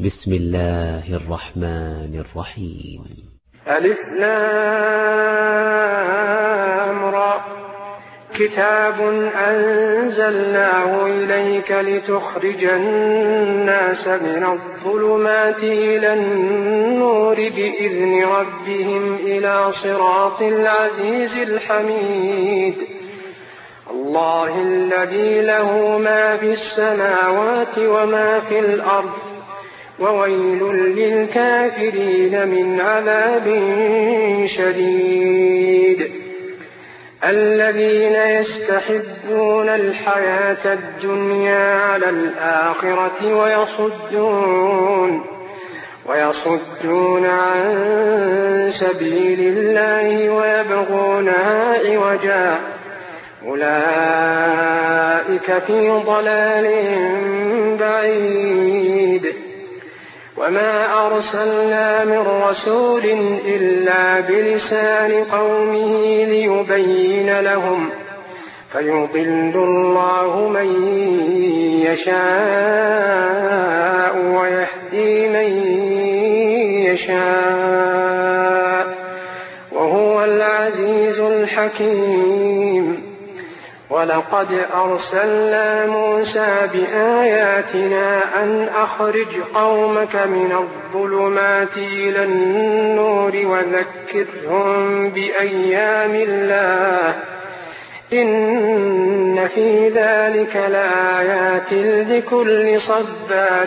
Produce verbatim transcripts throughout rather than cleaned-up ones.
بسم الله الرحمن الرحيم. ألف لام را. كتاب أنزلناه إليك لتخرج الناس من الظلمات إلى النور بإذن ربهم إلى صراط العزيز الحميد. الله الذي له ما في السماوات وما في الأرض، وويل للكافرين من عذاب شديد. الذين يستحبون الحياة الدنيا على الآخرة ويصدون ويصدون عن سبيل الله ويبغونها عوجا، أولئك في ضلال بعيد. وما أرسلنا من رسول إلا بلسان قومه ليبين لهم، فيضل الله من يشاء ويهدي من يشاء، وهو العزيز الحكيم. ولقد أرسلنا موسى بآياتنا أن أخرج قومك من الظلمات إلى النور وذكرهم بأيام الله، إن في ذلك لآيات لكل صبار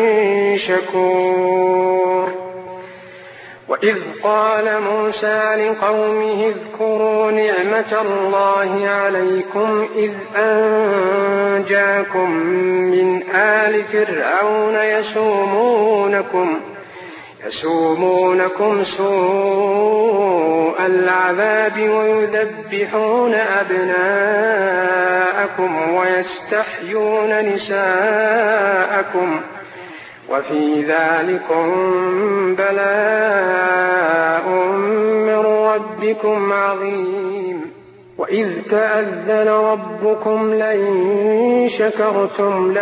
شكور. وإذ قال موسى لقومه اذكروا نعمة الله عليكم إذ أنجاكم من آل فرعون يسومونكم يسومونكم سوء العذاب ويذبحون أبناءكم ويستحيون نساءكم، وفي ذلكم بلاء من ربكم عظيم. وإذ تأذن ربكم لئن شكرتم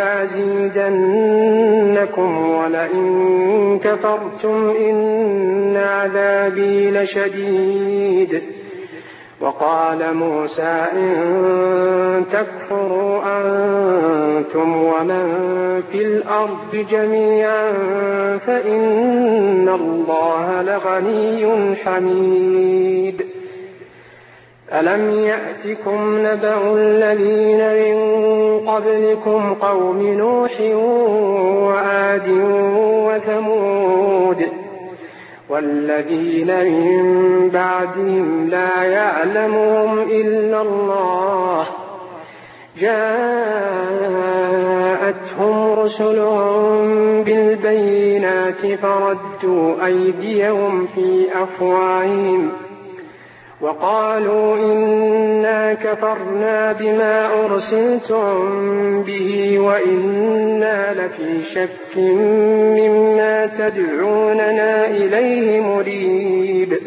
لأزيدنكم ولئن كفرتم إن عذابي لشديد. وقال موسى إن تكفروا أنتم ومن في الأرض جميعا فإن الله لغني حميد. ألم يأتكم نبأ الذين من قبلكم قوم نوح وعاد وثمود والذين من بعدهم لا يعلمهم إلا الله، جاءتهم رسلهم بالبينات فردوا أيديهم في أفواههم وقالوا إنا كفرنا بما أرسلتم به وإنا لفي شك مما تدعوننا إليه مريب.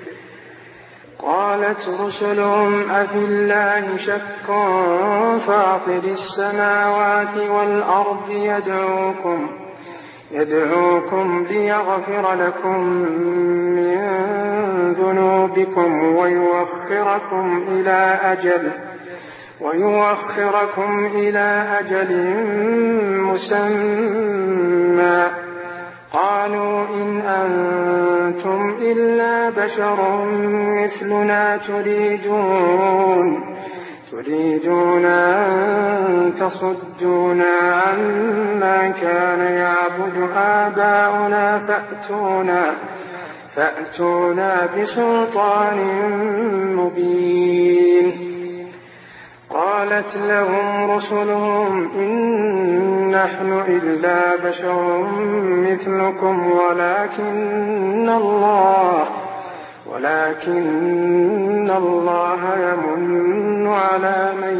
قالت رسلهم أفي الله شك فاطر السماوات والأرض يدعوكم يدعوكم ليغفر لكم من ذنوبكم ويوخركم إلى أجل ويوخركم إلى أجل مسمى. قالوا إن أنتم إلا بشر مثلنا تريدون تريدون أن تصدونا عما كان يعبد آباؤنا فأتونا فأتونا بسلطان مبين. قالت لهم رسلهم إن نحن إلا بشر مثلكم ولكن الله ولكن الله يمن على من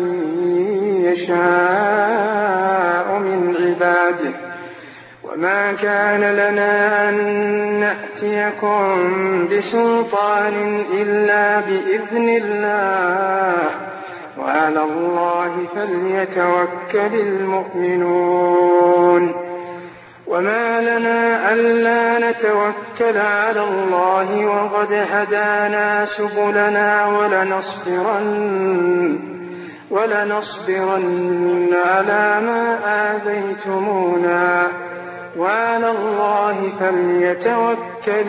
يشاء من عباده، وما كان لنا أن نأتيكم بسلطان إلا بإذن الله، وعلى الله فليتوكل المؤمنون. وما لنا ألا نتوكل على الله وقد هدانا سبلنا ولنصبرن, ولنصبرن على ما آذيتمونا وعلى الله فليتوكل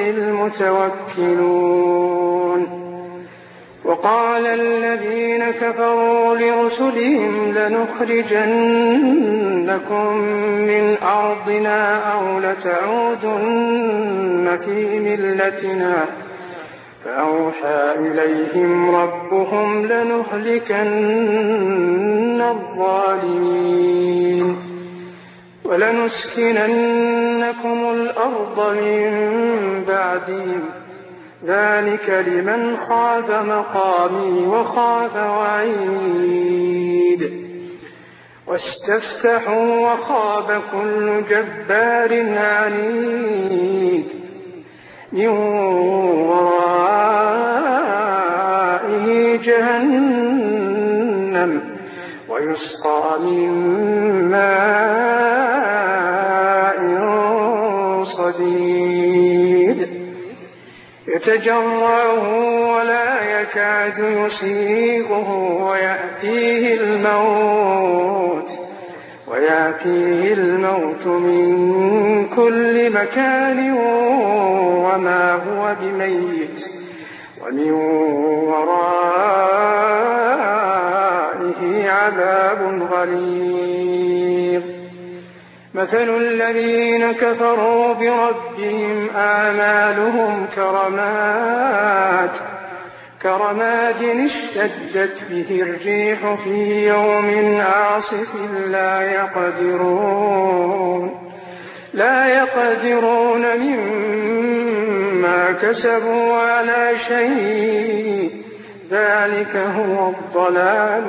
المتوكلون. وقال الذين كفروا لرسلهم لنخرجنكم من أرضنا أو لتعودن في ملتنا فأوحى إليهم ربهم لنهلكن الظالمين ولنسكننكم الأرض من بعدهم ذلك لمن خاف مقامي وخاف وعيد. واستفتحوا وخاب كل جبار عنيد من ورائه جهنم ويسقى من ماء صديد يتجرعه ولا يكاد يسيغه ويأتيه الموت ويأتيه الموت من كل مكان وما هو بميت ومن ورائه عذاب غليظ. مثل الذين كفروا بربهم أعمالهم كرماد كرماد اشتدت به الريح في يوم عاصف لا يقدرون لا يقدرون مما كسبوا على شيء ذلك هو الضلال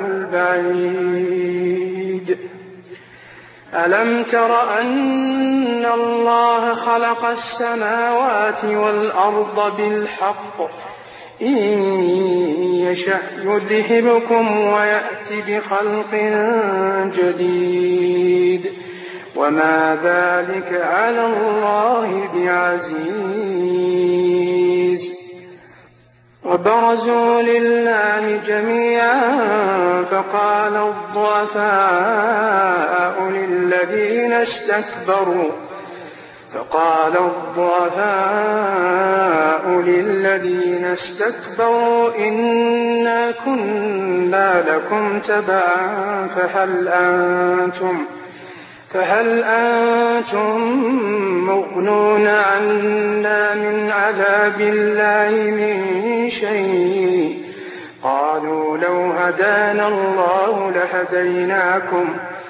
البعيد. ألم تر أن الله خلق السماوات والأرض بالحق إن يشأ يذهبكم ويأتي بخلق جديد وما ذلك على الله بعزيز. وبرزوا لله جميعا فقال الضعفاء للذين استكبروا فقال الضعفاء للذين استكبروا إنا كنا لكم تبعا فهل أنتم فهل أنتم مغنون عنا من عذاب الله من شيء قالوا لو هدانا الله لهديناكم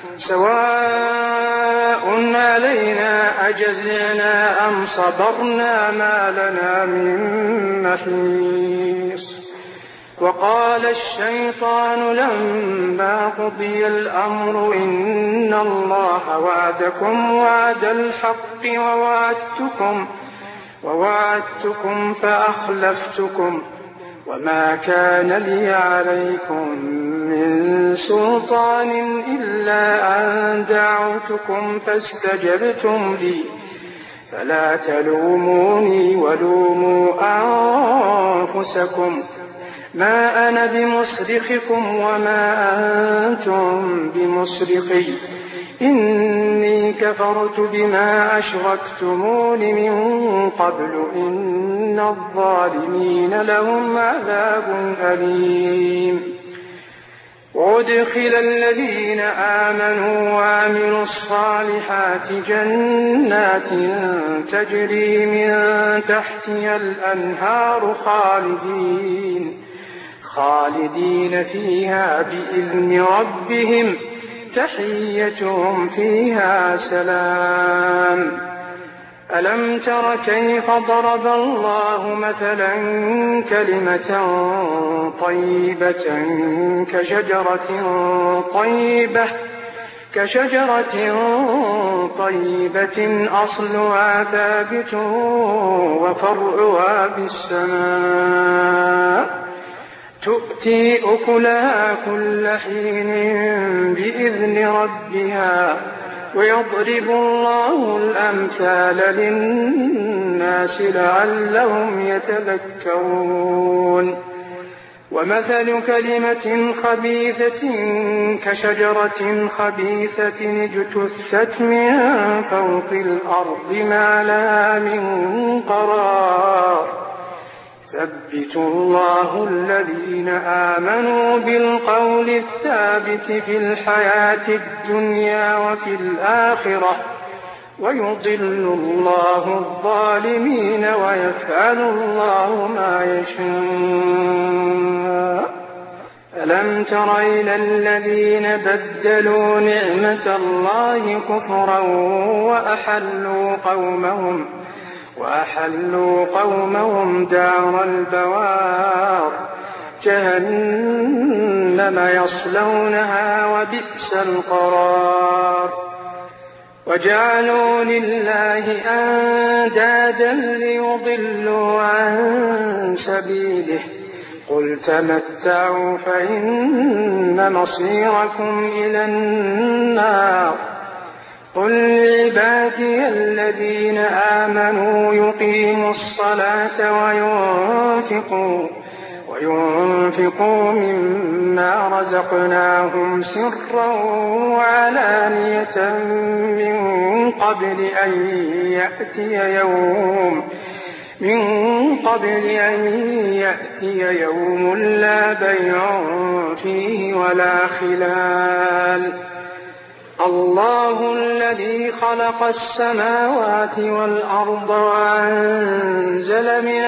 سواء علينا أجزعنا أم صبرنا ما لنا من محيص. وقال الشيطان لما قضي الأمر إن الله وعدكم وعد الحق ووعدتكم, ووعدتكم فأخلفتكم وما كان لي عليكم من سلطان إلا أن دعوتكم فاستجبتم لي فلا تلوموني ولوموا أنفسكم ما أنا بمصرخكم وما أنتم بمصرخي إني كفرت بما أشركتمون من قبل إن الظالمين لهم عذاب أليم. وأدخل الذين آمنوا وعملوا الصالحات جنات تجري من تحتها الأنهار خالدين خالدين فيها بإذن ربهم تحيتهم فيها سلام. ألم تر كيف ضرب الله مثلا كلمة طيبة كشجرة طيبة كشجرة طيبة أصلها ثابت وفرعها بالسماء تؤتي أكلها كل حين بإذن ربها ويضرب الله الأمثال للناس لعلهم يتذكرون ومثل كلمة خبيثة كشجرة خبيثة اجتثت من فوق الأرض ما لها من قرار يثبت الله الذين آمنوا بالقول الثابت في الحياة الدنيا وفي الآخرة ويضل الله الظالمين ويفعل الله ما يشاء. ألم تر إلى الذين بدلوا نعمة الله كفرا وأحلوا قومهم وأحلوا قومهم دار البوار جهنم يصلونها وبئس القرار وجعلوا لله أندادا ليضلوا عن سبيله قل تمتعوا فإن مصيركم إلى النار قل لعبادي الذين آمنوا يقيموا الصلاة وينفقوا وينفقوا مما رزقناهم سرا وعلانية من قبل أن يأتي يوم من قبل أن يأتي يوم لا بيع فيه ولا خلال الله الذي خلق السماوات والأرض وأنزل من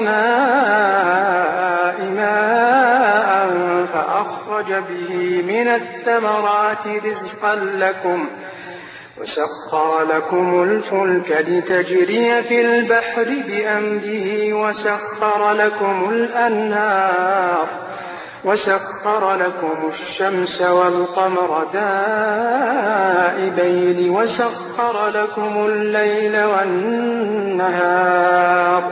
السماء ماء فأخرج به من الثمرات رزقا لكم وسخر لكم الفلك لتجري في البحر بأمره وسخر لكم الأنهار وسخر لكم الشمس والقمر دائبين وسخر لكم الليل والنهار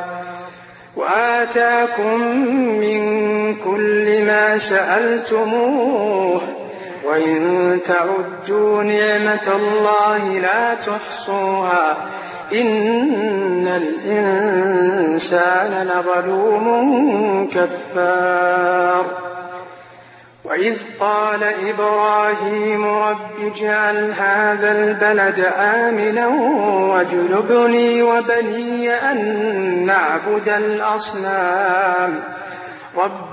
وآتاكم من كل ما سألتموه وإن تعدوا نعمة الله لا تحصوها إن الإنسان لظلوم كفار وإذ قال إبراهيم رب اجعل هذا البلد آمنا واجنبني وبني أن نعبد الأصنام رب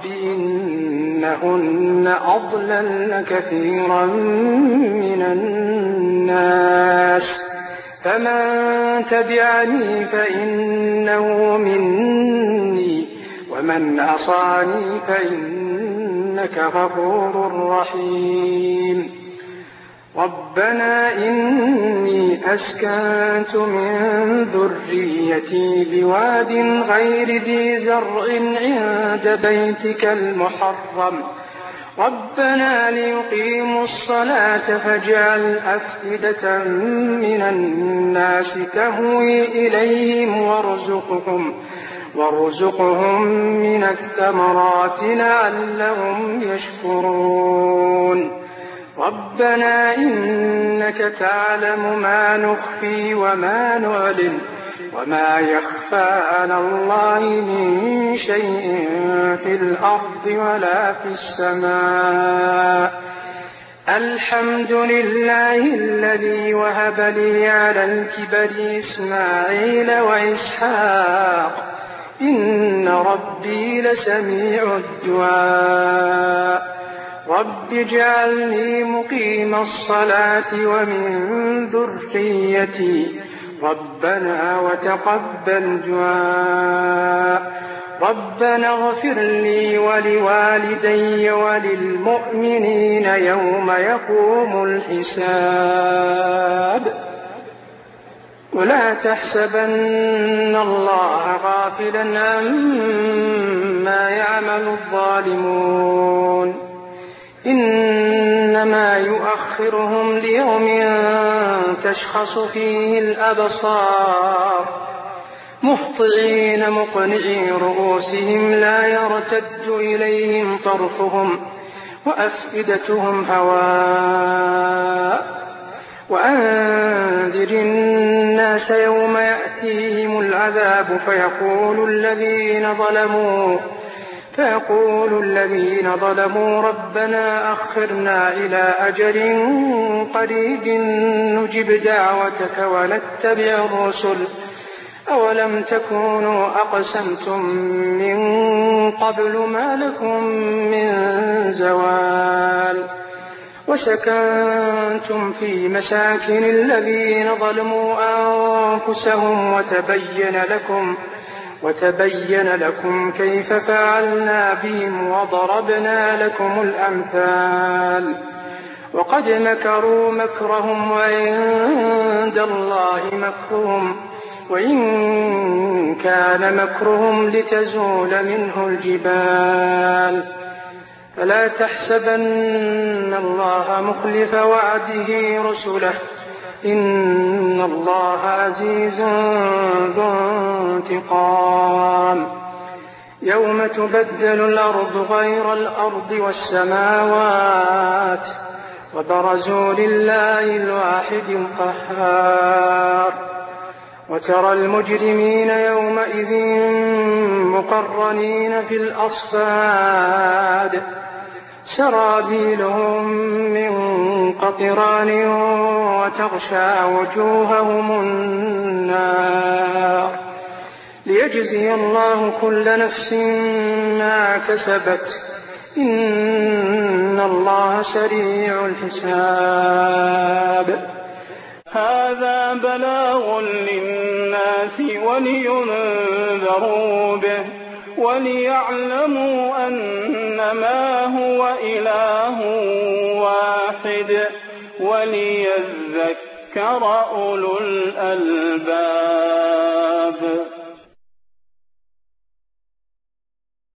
إنهن أضللن كثيرا من الناس فمن تبعني فإنه مني ومن عصاني فإنك غفور رحيم ربنا إني أسكنت من ذريتي بواد غير ذي زرع عند بيتك المحرم ربنا ليقيموا الصلاة فاجعل أفئدة من الناس تهوي إليهم وارزقهم وارزقهم من الثمرات لعلهم يشكرون ربنا إنك تعلم ما نخفي وما نعلن وما يخفى على الله من شيء في الأرض ولا في السماء الحمد لله الذي وهب لي على الكبر إسماعيل وإسحاق إن ربي لسميع الدعاء رب اجعلني مقيم الصلاة ومن ذريتي ربنا وتقبل دعاء ربنا اغفر لي ولوالدي وللمؤمنين يوم يقوم الحساب ولا تحسبن الله غافلا عما يعمل الظالمون إنما يؤخرهم ليوم تشخص فيه الأبصار مهطعين مقنعي رؤوسهم لا يرتد إليهم طرفهم وأفئدتهم هواء وأنذر الناس يوم يأتيهم العذاب فيقول الذين ظلموا فيقول الذين ظلموا ربنا أخرنا إلى أجل قريب نجب دعوتك ونتبع الرسل أولم تكونوا أقسمتم من قبل ما لكم من زوال وسكنتم في مساكن الذين ظلموا أنفسهم وتبين لكم وتبين لكم كيف فعلنا بهم وضربنا لكم الأمثال وقد مكروا مكرهم وعند الله مكرهم وإن كان مكرهم لتزول منه الجبال فلا تحسبن الله مخلف وعده رسله إن الله عزيز ذو انتقام يوم تبدل الأرض غير الأرض والسماوات وبرزوا لله الواحد القهار وترى المجرمين يومئذ مقرنين في الأصفاد سرابيلهم من قطران وتغشى وجوههم النار ليجزي الله كل نفس ما كسبت إن الله سريع الحساب هذا بلاغ للناس ولينذروا به وليعلموا أنما هو إله واحد وليذكر أولو الألباب.